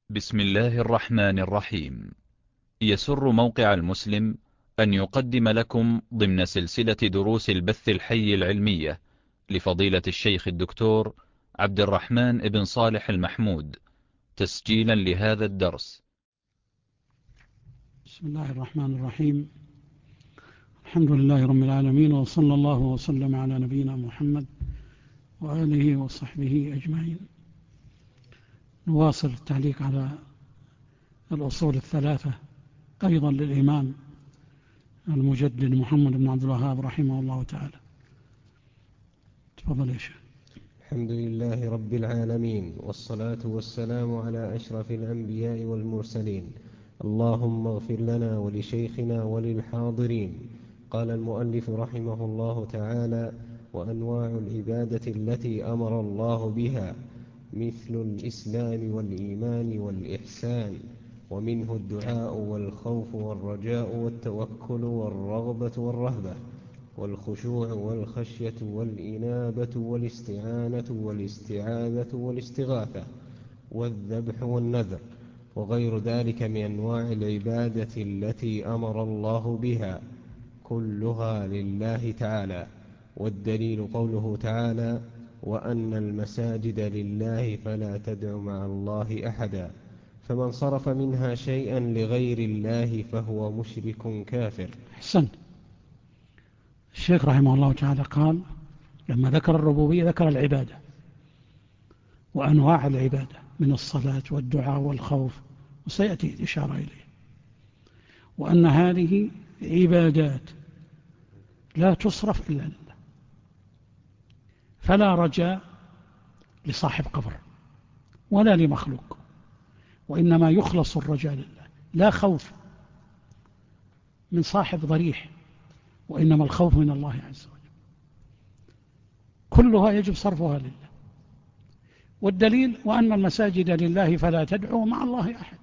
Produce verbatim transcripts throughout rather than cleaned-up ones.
بسم الله الرحمن الرحيم. يسر موقع المسلم أن يقدم لكم ضمن سلسلة دروس البث الحي العلمية لفضيلة الشيخ الدكتور عبد الرحمن بن صالح المحمود تسجيلا لهذا الدرس. بسم الله الرحمن الرحيم. الحمد لله رب العالمين، وصلى الله وسلم على نبينا محمد وآله وصحبه أجمعين. نواصل التعليق على الأصول الثلاثة أيضا للإمام المجدد محمد بن عبد الوهاب رحمه الله تعالى. تفضل يا شيخ. الحمد لله رب العالمين، والصلاة والسلام على أشرف الأنبياء والمرسلين. اللهم اغفر لنا ولشيخنا وللحاضرين. قال المؤلف رحمه الله تعالى: وأنواع العبادة التي أمر الله بها مثل الإسلام والإيمان والإحسان، ومنه الدعاء والخوف والرجاء والتوكل والرغبة والرهبة والخشوع والخشية والإنابة والاستعانة والاستعاذة والاستغاثة والذبح والنذر وغير ذلك من أنواع العبادة التي أمر الله بها، كلها لله تعالى. والدليل قوله تعالى: وأن المساجد لله فلا تدع مع الله أحدا، فمن صرف منها شيئا لغير الله فهو مشرك كافر. أحسنت. الشيخ رحمه الله تعالى قال لما ذكر الربوبية ذكر العبادة وأنواع العبادة من الصلاة والدعاء والخوف، وسيأتي الإشارة إليه، وأن هذه عبادات لا تصرف إلا لله، فلا رجاء لصاحب قبر ولا لمخلوق، وإنما يخلص الرجاء لله. لا خوف من صاحب ضريح، وإنما الخوف من الله عز وجل. كلها يجب صرفها لله. والدليل: وأن المساجد لله فلا تدعوا مع الله أحد.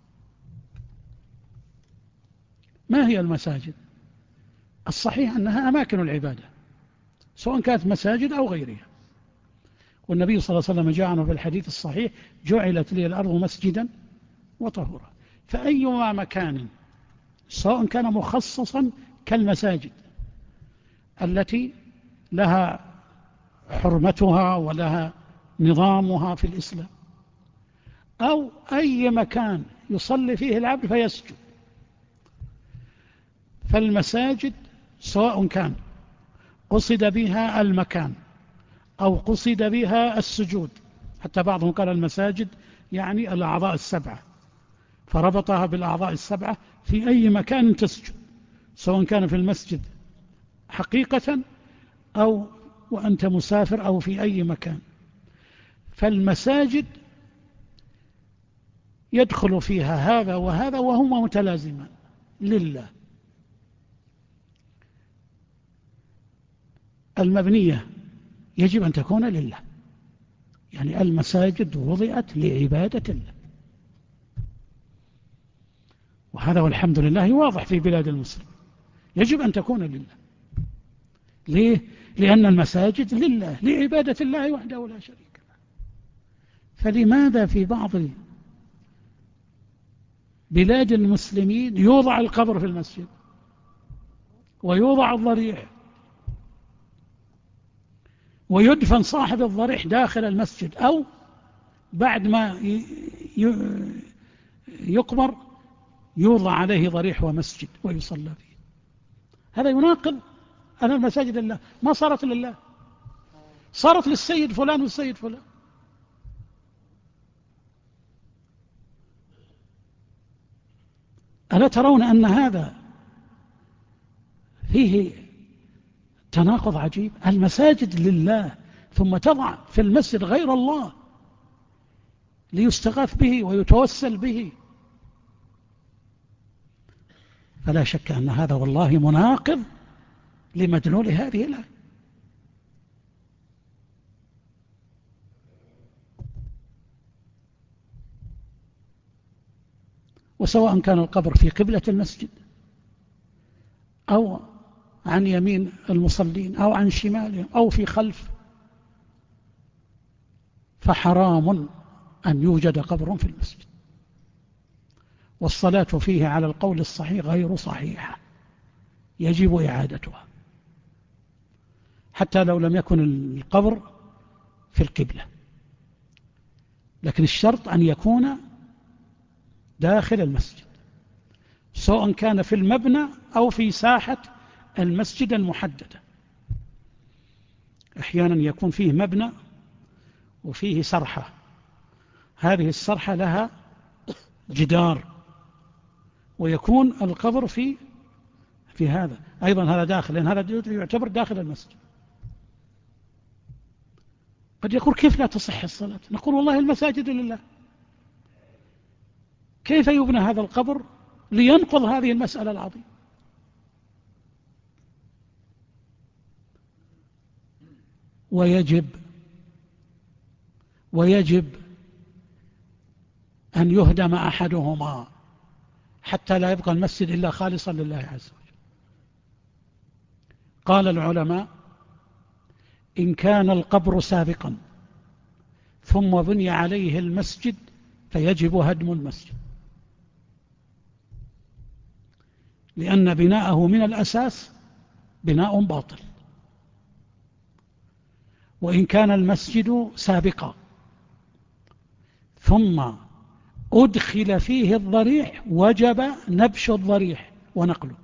ما هي المساجد؟ الصحيح أنها أماكن العبادة، سواء كانت مساجد أو غيرها. والنبي صلى الله عليه وسلم جاء عنه في الحديث الصحيح: جعلت لي الأرض مسجدا وطهورا. فأيما مكان سواء كان مخصصا كالمساجد التي لها حرمتها ولها نظامها في الإسلام، أو أي مكان يصلي فيه العبد فيسجد، فالمساجد سواء كان قصد بها المكان أو قصد بها السجود، حتى بعضهم قال المساجد يعني الأعضاء السبعة، فربطها بالأعضاء السبعة في أي مكان تسجد، سواء كان في المسجد حقيقة أو وأنت مسافر أو في أي مكان. فالمساجد يدخل فيها هذا وهذا وهما متلازمان لله. المبنية يجب أن تكون لله، يعني المساجد وضعت لعبادة الله، وهذا والحمد لله واضح في بلاد المسلم، يجب أن تكون لله. ليه؟ لأن المساجد لله، لعبادة الله وحده لا شريك له. فلماذا في بعض بلاد المسلمين يوضع القبر في المسجد ويوضع الضريح ويدفن صاحب الضريح داخل المسجد، أو بعد ما يقبر يوضع عليه ضريح ومسجد ويصلى فيه؟ هذا يناقض أن المساجد لله. ما صارت لله، صارت للسيد فلان والسيد فلان. ألا ترون أن هذا فيه تناقض عجيب؟ المساجد لله ثم تضع في المسجد غير الله ليستغاث به ويتوسل به. فلا شك أن هذا والله مناقض لمدلول هذه الآية. وسواء كان القبر في قبلة المسجد أو عن يمين المصلين أو عن شمالهم أو في خلف، فحرام أن يوجد قبر في المسجد. والصلاة فيه على القول الصحيح غير صحيحة، يجب إعادتها حتى لو لم يكن القبر في القبلة، لكن الشرط أن يكون داخل المسجد، سواء كان في المبنى أو في ساحة المسجد المحددة. أحيانا يكون فيه مبنى وفيه سرحة، هذه السرحة لها جدار ويكون القبر في في هذا أيضا، هذا داخل، لأن هذا يعتبر داخل المسجد. قد يقول كيف لا تصح الصلاة؟ نقول والله المساجد لله، كيف يبنى هذا القبر لينقض هذه المسألة العظيمة؟ ويجب ويجب أن يهدم أحدهما حتى لا يبقى المسجد إلا خالصا لله عز وجل. قال العلماء: إن كان القبر سابقا ثم بني عليه المسجد فيجب هدم المسجد، لأن بناءه من الأساس بناء باطل. وإن كان المسجد سابقا ثم أدخل فيه الضريح وجب نبش الضريح ونقله،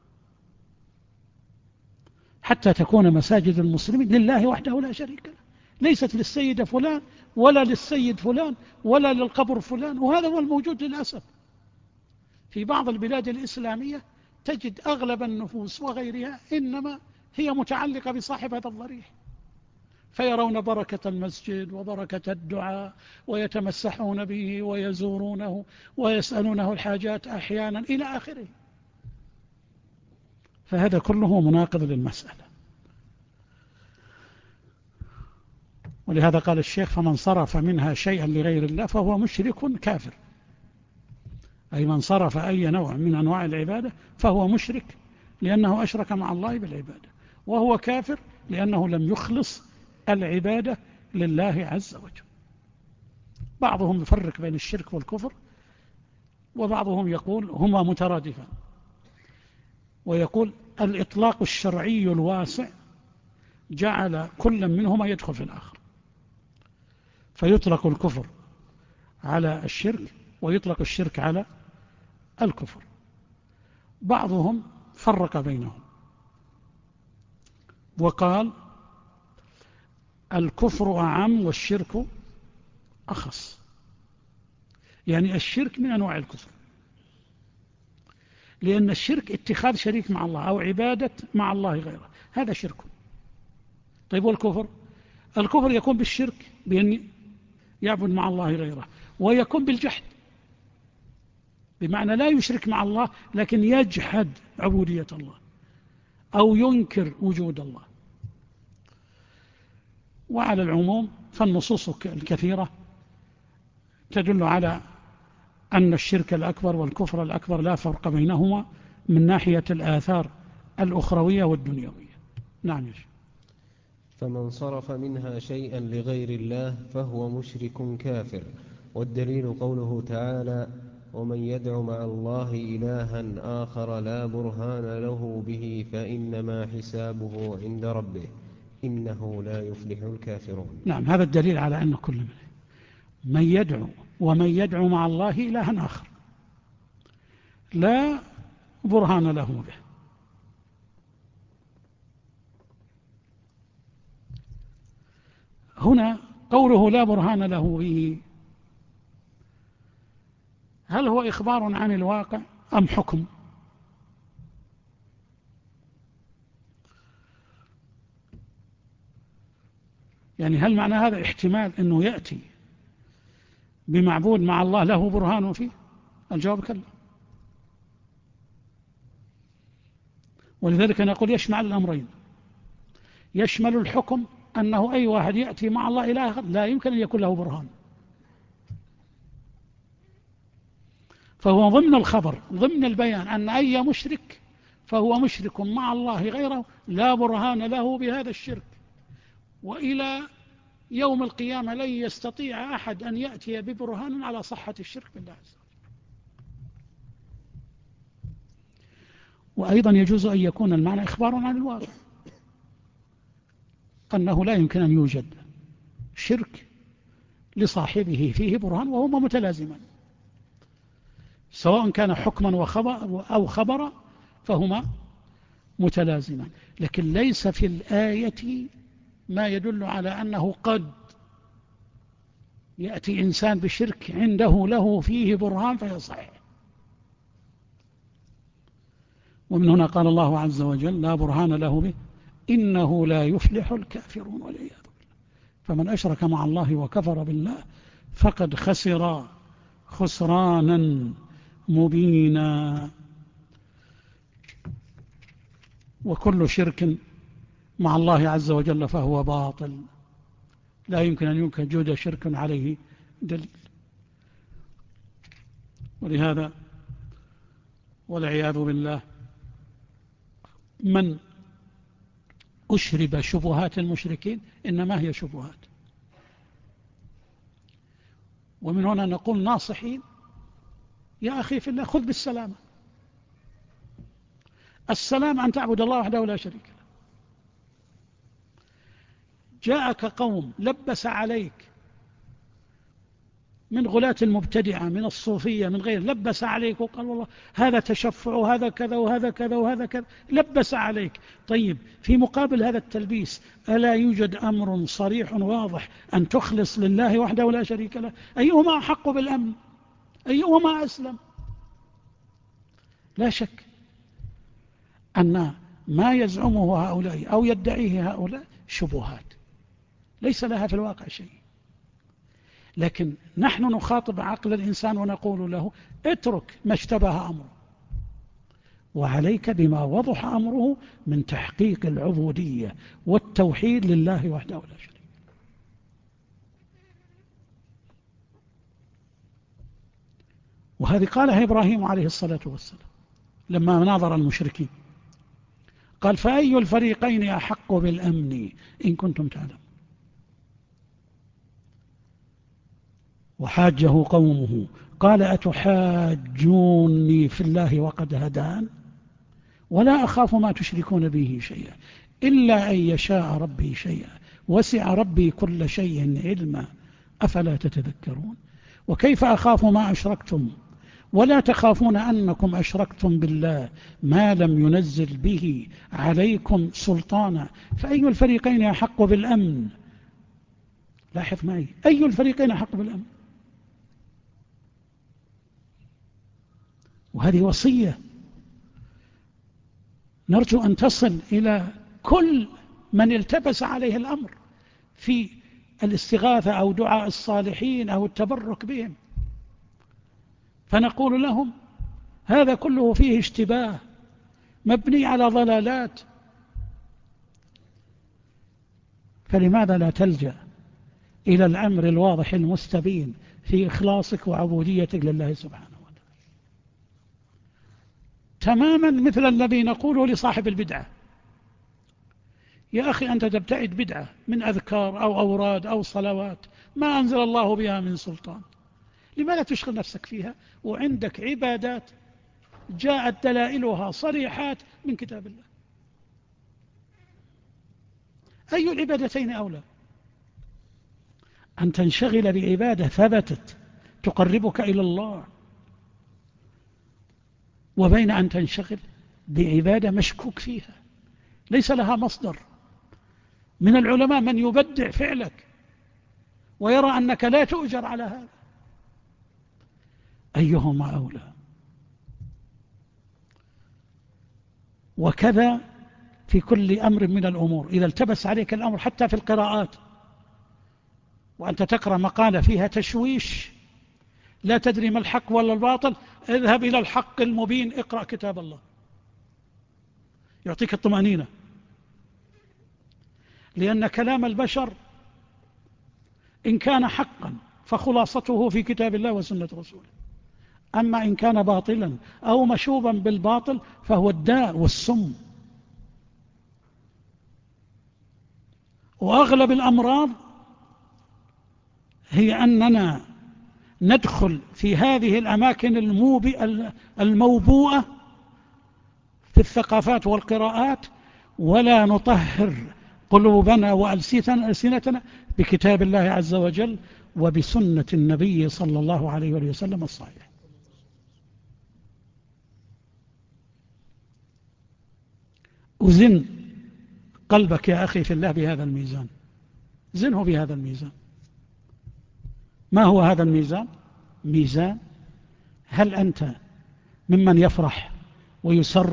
حتى تكون مساجد المسلمين لله وحده لا شريك له، ليست للسيد فلان ولا للسيد فلان ولا للقبر فلان. وهذا هو الموجود للأسف في بعض البلاد الإسلامية، تجد أغلب النفوس وغيرها إنما هي متعلقة بصاحب هذا الضريح، فيرون بركة المسجد وبركة الدعاء ويتمسحون به ويزورونه ويسألونه الحاجات أحيانا إلى آخره. فهذا كله مناقض للمسألة. ولهذا قال الشيخ: فمن صرف منها شيئا لغير الله فهو مشرك كافر، أي من صرف أي نوع من أنواع العبادة فهو مشرك لأنه أشرك مع الله بالعبادة، وهو كافر لأنه لم يخلص العبادة لله عز وجل. بعضهم يفرق بين الشرك والكفر، وبعضهم يقول هما مترادفان، ويقول الإطلاق الشرعي الواسع جعل كل منهما يدخل في الآخر، فيطلق الكفر على الشرك ويطلق الشرك على الكفر. بعضهم فرق بينهم وقال الكفر أعم والشرك أخص، يعني الشرك من أنواع الكفر، لأن الشرك اتخاذ شريك مع الله أو عبادة مع الله غيره، هذا شرك. طيب والكفر؟ الكفر يكون بالشرك بأن يعبد مع الله غيره، ويكون بالجحد بمعنى لا يشرك مع الله لكن يجحد عبودية الله أو ينكر وجود الله. وعلى العموم فالنصوص الكثيرة تدل على أن الشرك الأكبر والكفر الأكبر لا فرق بينهما من ناحية الآثار الأخروية والدنيوية. نعم يا شيخ. فمن صرف منها شيئا لغير الله فهو مشرك كافر. والدليل قوله تعالى: ومن يدع مع الله إلها آخر لا برهان له به فإنما حسابه عند ربه إنه لا يفلح الكافرون. نعم، هذا الدليل على أن كل من من يدعو ومن يدعو مع الله إلها آخر لا برهان له به. هنا قوله لا برهان له به، هل هو إخبار عن الواقع أم حكم؟ يعني هل معنى هذا احتمال أنه يأتي بمعبود مع الله له برهان فيه؟ الجواب كلا. ولذلك نقول يشمل الأمرين، يشمل الحكم أنه أي واحد يأتي مع الله إله لا يمكن أن يكون له برهان، فهو ضمن الخبر ضمن البيان أن أي مشرك فهو مشرك مع الله غيره لا برهان له بهذا الشرك، وإلى يوم القيامة لن يستطيع أحد أن يأتي ببرهان على صحة الشرك بالله عز وجل. وأيضا يجوز أن يكون المعنى إخبار عن الواقع، أنه لا يمكن أن يوجد شرك لصاحبه فيه برهان وهما متلازمان، سواء كان حكما وخبر أو خبرا فهما متلازمان. لكن ليس في الآية ما يدل على أنه قد يأتي إنسان بشرك عنده له فيه برهان فيصح. ومن هنا قال الله عز وجل: لا برهان له به إنه لا يفلح الكافرون والعياذ بالله. فمن أشرك مع الله وكفر بالله فقد خسر خسرانا مبينا. وكل شرك مع الله عز وجل فهو باطل، لا يمكن أن يوجد شرك عليه دليل. ولهذا والعياذ بالله من أشرب شبهات المشركين إنما هي شبهات. ومن هنا نقول ناصحين: يا أخي في الله خذ بالسلامة. السلام أن تعبد الله وحده لا شريك له. جاءك قوم لبس عليك من غلاة المبتدعة من الصوفية من غير، لبس عليك وقال والله هذا تشفع وهذا كذا وهذا كذا وهذا كذا، لبس عليك. طيب في مقابل هذا التلبيس ألا يوجد أمر صريح واضح أن تخلص لله وحده لا شريك له؟ أيهما أحق بالأمن؟ أيهما أسلم؟ لا شك أن ما يزعمه هؤلاء أو يدعيه هؤلاء شبهات ليس لها في الواقع شيء، لكن نحن نخاطب عقل الإنسان ونقول له: اترك ما اشتبه أمره وعليك بما وضح أمره من تحقيق العبودية والتوحيد لله وحده لا شريك. وهذه قالها إبراهيم عليه الصلاة والسلام لما ناظر المشركين، قال: فأي الفريقين أحق بالأمن إن كنتم تعلمون. وحاجه قومه قال: أتحاجوني في الله وقد هدان ولا أخاف ما تشركون به شيئا إلا أن يشاء ربي شيئا وسع ربي كل شيء علما أفلا تتذكرون. وكيف أخاف ما أشركتم ولا تخافون أنكم أشركتم بالله ما لم ينزل به عليكم سلطانا فأي الفريقين أحق بالأمن. لاحظ معي: أي الفريقين أحق بالأمن. وهذه وصية نرجو أن تصل إلى كل من التبس عليه الأمر في الاستغاثة أو دعاء الصالحين أو التبرك بهم، فنقول لهم: هذا كله فيه اشتباه مبني على ضلالات، فلماذا لا تلجأ إلى الأمر الواضح المستبين في إخلاصك وعبوديتك لله سبحانه وتعالى؟ تماما مثل الذي نقوله لصاحب البدعة: يا أخي أنت تبتعد بدعة من أذكار أو أوراد أو صلوات ما أنزل الله بها من سلطان، لماذا تشغل نفسك فيها وعندك عبادات جاءت دلائلها صريحات من كتاب الله؟ أي العبادتين أولى؟ أن تنشغل بعبادة ثبتت تقربك إلى الله، وبين أن تنشغل بعبادة مشكوك فيها ليس لها مصدر. من العلماء من يبدع فعلك ويرى أنك لا تؤجر على هذا، أيهما أولى؟ وكذا في كل أمر من الأمور، إذا التبس عليك الأمر حتى في القراءات وأنت تقرأ مقالة فيها تشويش لا تدري ما الحق ولا الباطل، اذهب إلى الحق المبين، اقرأ كتاب الله يعطيك الطمأنينة، لأن كلام البشر إن كان حقا فخلاصته في كتاب الله وسنة رسوله، أما إن كان باطلا أو مشوبا بالباطل فهو الداء والسم. وأغلب الأمراض هي أننا ندخل في هذه الأماكن الموبئة الموبوءة في الثقافات والقراءات، ولا نطهر قلوبنا وألسنتنا بكتاب الله عز وجل وبسنة النبي صلى الله عليه وسلم الصحيح. أزن قلبك يا أخي في الله بهذا الميزان، زنه بهذا الميزان. ما هو هذا الميزان؟ ميزان هل أنت ممن يفرح ويسر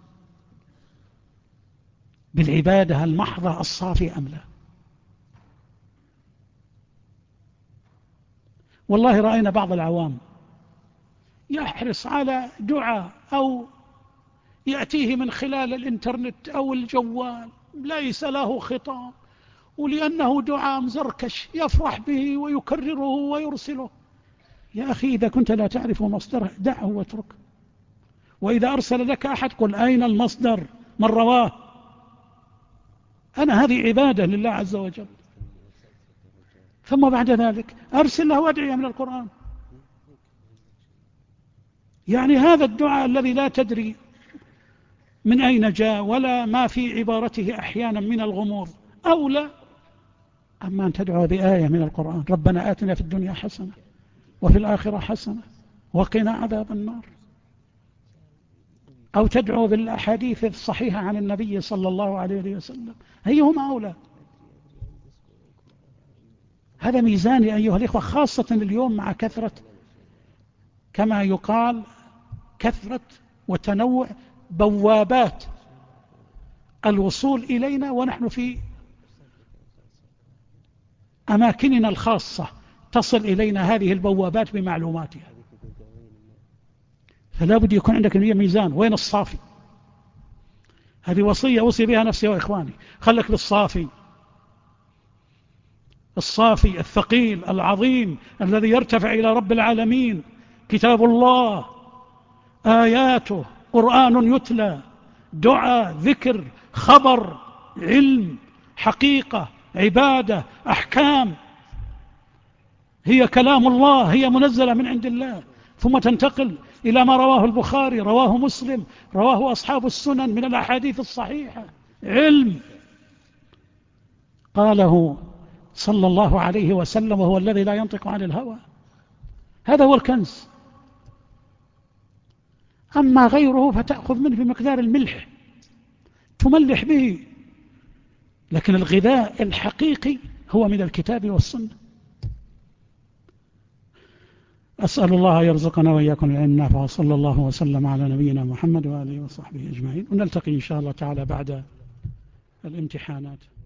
بالعبادة المحضة الصافية أم لا؟ والله رأينا بعض العوام يحرص على دعاء أو يأتيه من خلال الإنترنت أو الجوال ليس له خطاب، ولأنه دعاء مزركش يفرح به ويكرره ويرسله. يا أخي إذا كنت لا تعرف مصدره دعه واتركه، وإذا أرسل لك أحد قل أين المصدر من رواه. أنا هذه عبادة لله عز وجل. ثم بعد ذلك أرسل له أدعية من القرآن. يعني هذا الدعاء الذي لا تدري من أين جاء ولا ما في عبارته أحيانا من الغموض أولى أما أن تدعو بآية من القرآن: ربنا آتنا في الدنيا حسنة وفي الآخرة حسنة وقنا عذاب النار، أو تدعو بالأحاديث الصحيحة عن النبي صلى الله عليه وسلم. أيهما أولى؟ هذا ميزان يا أيها الإخوة، خاصة اليوم مع كثرة كما يقال كثرة وتنوع بوابات الوصول إلينا ونحن في أماكننا الخاصة تصل إلينا هذه البوابات بمعلوماتها. فلا بد يكون عندك ميزان. وين الصافي؟ هذه وصية أوصي بها نفسي وإخواني. خلك بالصافي، الصافي الثقيل العظيم الذي يرتفع إلى رب العالمين، كتاب الله، آياته، قرآن يتلى، دعاء، ذكر، خبر، علم، حقيقة، عبادة، أحكام، هي كلام الله، هي منزلة من عند الله. ثم تنتقل إلى ما رواه البخاري، رواه مسلم، رواه أصحاب السنن من الأحاديث الصحيحة، علم قاله صلى الله عليه وسلم وهو الذي لا ينطق عن الهوى. هذا هو الكنز. أما غيره فتأخذ منه بمقدار الملح تملح به، لكن الغذاء الحقيقي هو من الكتاب والسنة. أسأل الله يرزقنا وإياكم العلم النافع، وصلى الله وسلم على نبينا محمد وآله وصحبه أجمعين، ونلتقي إن شاء الله تعالى بعد الامتحانات.